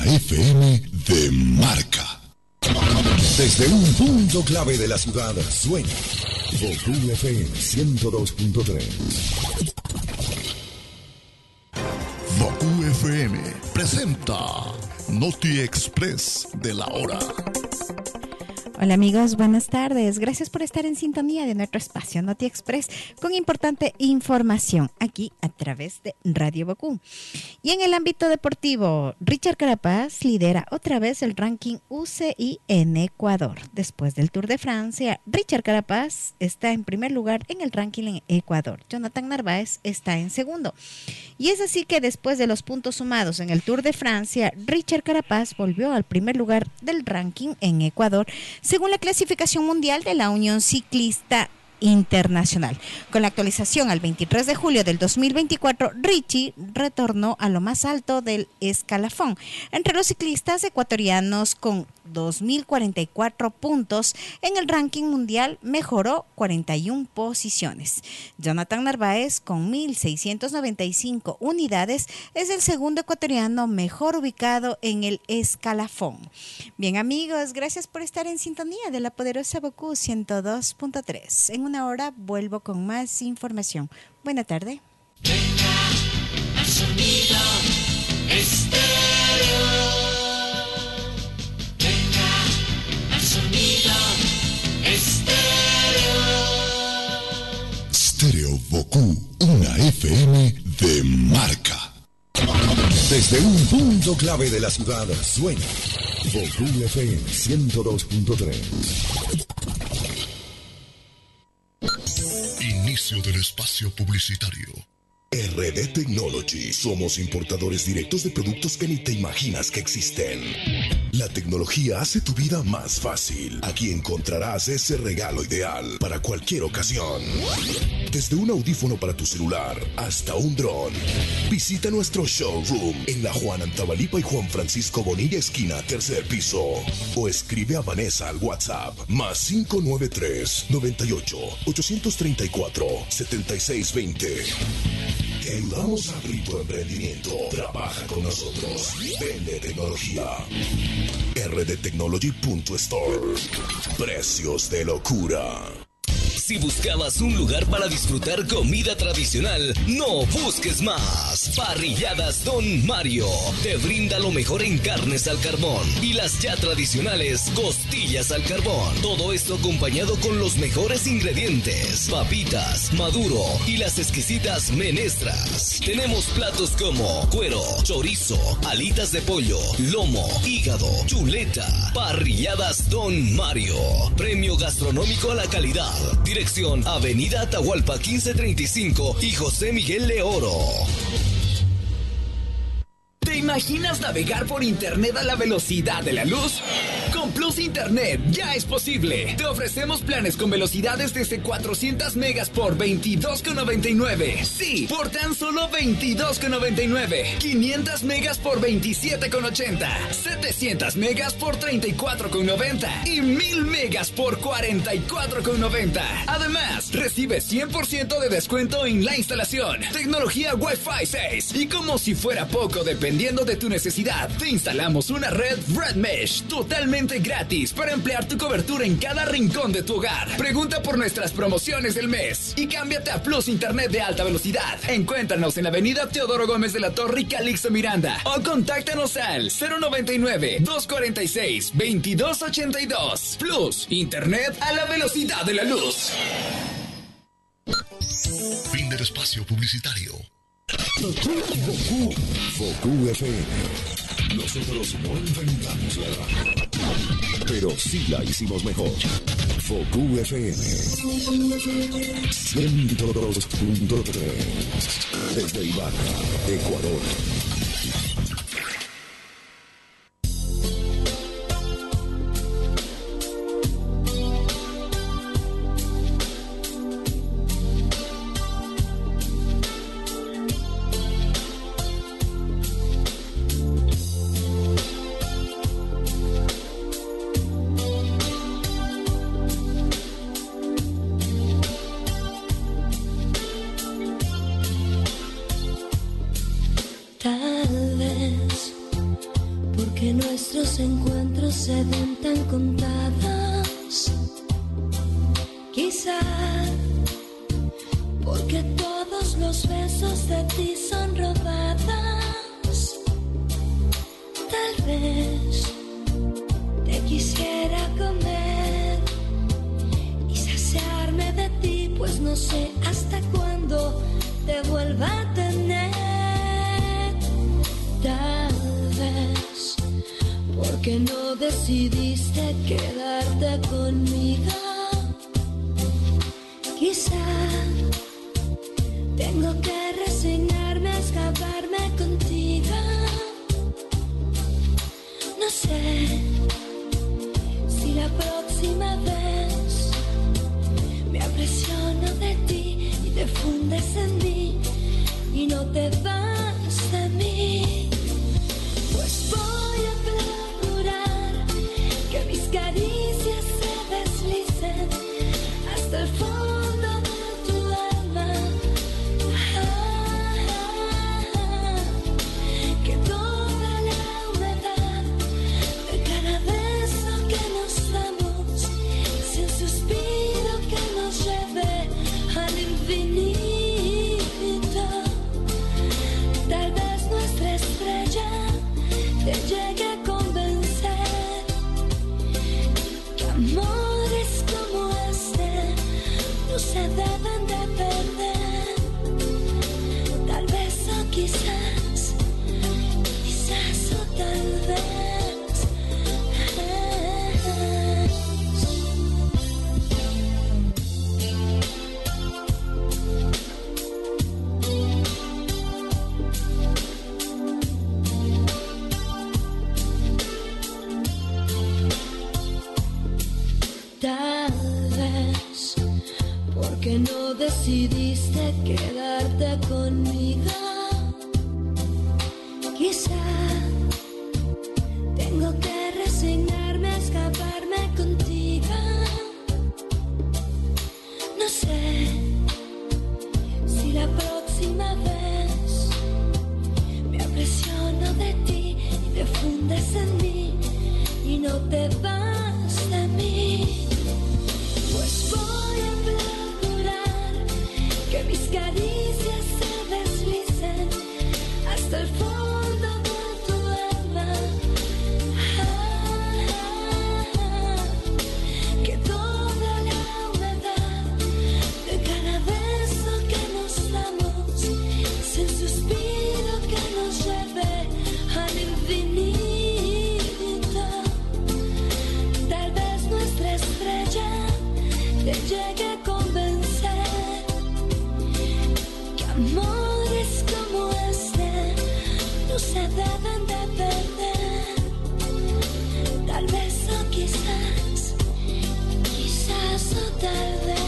FM de marca. Desde un punto clave de la ciudad suena Vocú FM 102.3. Vocú FM presenta Noti Express de la hora. Hola amigos, buenas tardes. Gracias por estar en sintonía de nuestro espacio Noti Express con importante información aquí a través de Radio Vocú. Y en el ámbito deportivo, Richard Carapaz lidera otra vez el ranking UCI en Ecuador. Después del Tour de Francia, Richard Carapaz está en primer lugar en el ranking en Ecuador. Jonathan Narváez está en segundo. Y es así que después de los puntos sumados en el Tour de Francia, Richard Carapaz volvió al primer lugar del ranking en Ecuador, según la clasificación mundial de la Unión Ciclista Internacional. Con la actualización al 23 de julio del 2024, Richie retornó a lo más alto del escalafón. Entre los ciclistas ecuatorianos con 2.044 puntos en el ranking mundial, mejoró 41 posiciones. Jonathan Narváez, con 1.695 unidades, es el segundo ecuatoriano mejor ubicado en el escalafón. Bien amigos, gracias por estar en sintonía de la poderosa Vocú 102.3. En una hora vuelvo con más información. Buena tarde. Venga el sonido estéreo. Stereo Vocú, una FM de marca. Desde un punto clave de la ciudad suena Vocú FM 102.3. Inicio del espacio publicitario. RD Technology. Somos importadores directos de productos que ni te imaginas que existen. La tecnología hace tu vida más fácil. Aquí encontrarás ese regalo ideal para cualquier ocasión. Desde un audífono para tu celular hasta un dron. Visita nuestro showroom en la Juan Antabalipa y Juan Francisco Bonilla esquina, tercer piso. O escribe a Vanessa al WhatsApp +593 98 834 7620. Te ayudamos a abrir tu emprendimiento. Trabaja con nosotros. Vende tecnología. rdtechnology.store. Precios de locura. Si buscabas un lugar para disfrutar comida tradicional, no busques más. Parrilladas Don Mario te brinda lo mejor en carnes al carbón y las ya tradicionales costillas al carbón. Todo esto acompañado con los mejores ingredientes: papitas, maduro y las exquisitas menestras. Tenemos platos como cuero, chorizo, alitas de pollo, lomo, hígado, chuleta. Parrilladas Don Mario. Premio gastronómico a la calidad. Dirección Avenida Atahualpa 1535 y José Miguel de Oro. ¿Te imaginas navegar por internet a la velocidad de la luz? Con Plus Internet ya es posible. Te ofrecemos planes con velocidades desde 400 megas por $22.99. Sí, por tan solo $22.99. 500 megas por $27.80. 700 megas por $34.90. Y 1000 megas por $44.90. Además, recibe 100% de descuento en la instalación. Tecnología Wi-Fi 6. Y como si fuera poco, dependiendo de tu necesidad, te instalamos una red Red Mesh totalmente gratis para ampliar tu cobertura en cada rincón de tu hogar. Pregunta por nuestras promociones del mes y cámbiate a Plus Internet de alta velocidad. Encuéntranos en la avenida Teodoro Gómez de la Torre y Calixto Miranda o contáctanos al 099-246-2282. Plus Internet a la velocidad de la luz. Fin del espacio publicitario. Vocú FM. Nosotros no inventamos la radio, pero sí la hicimos mejor. Vocú FM 102.3. Desde Ibarra, Ecuador. Ta que nuestros encuentros se den tan contados. Quizá porque todos los besos de ti son robados. Tal vez te quisiera comer y saciarme de ti, pues no sé hasta cuándo te vuelva a tener. Tal vez porque no decidiste quedarte conmigo. Quizá tengo que resignarme a escaparme contigo. No sé si la próxima vez me apresiono de ti y te fundes en mí y no te vas de mí. Pues voy a procurar que mis caricias se deslicen hasta el fondo de tu alma. Que toda la humedad de cada beso que nos damos sea un suspiro que nos lleve al infinito. Tal vez nuestra estrella te llegue a convencer que amores como este no se deben de perder. Tal vez o quizás o tal vez. Tal vez porque no decidiste quedarte conmigo. Quizá tengo que resignarme a escaparme contigo. No sé si la próxima vez me apresiono de ti y te fundes en mí y no te vas de mí. Pues voy a procurar que mis caricias se deslicen hasta el fondo de tu alma. Que toda la humedad de cada beso que nos damos sea un suspiro que nos lleve al infinito. Tal vez nuestra estrella te llegue a convencer que amores como este no se deben de perder. Tal vez o quizás o tal vez.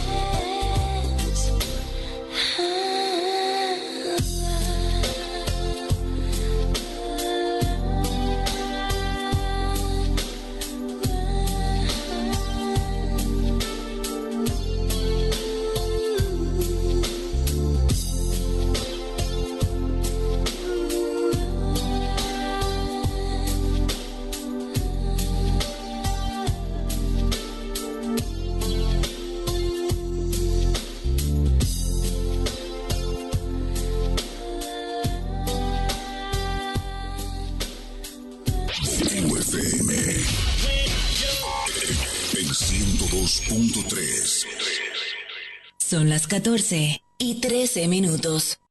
UFM en 102.3. Son las 14:13.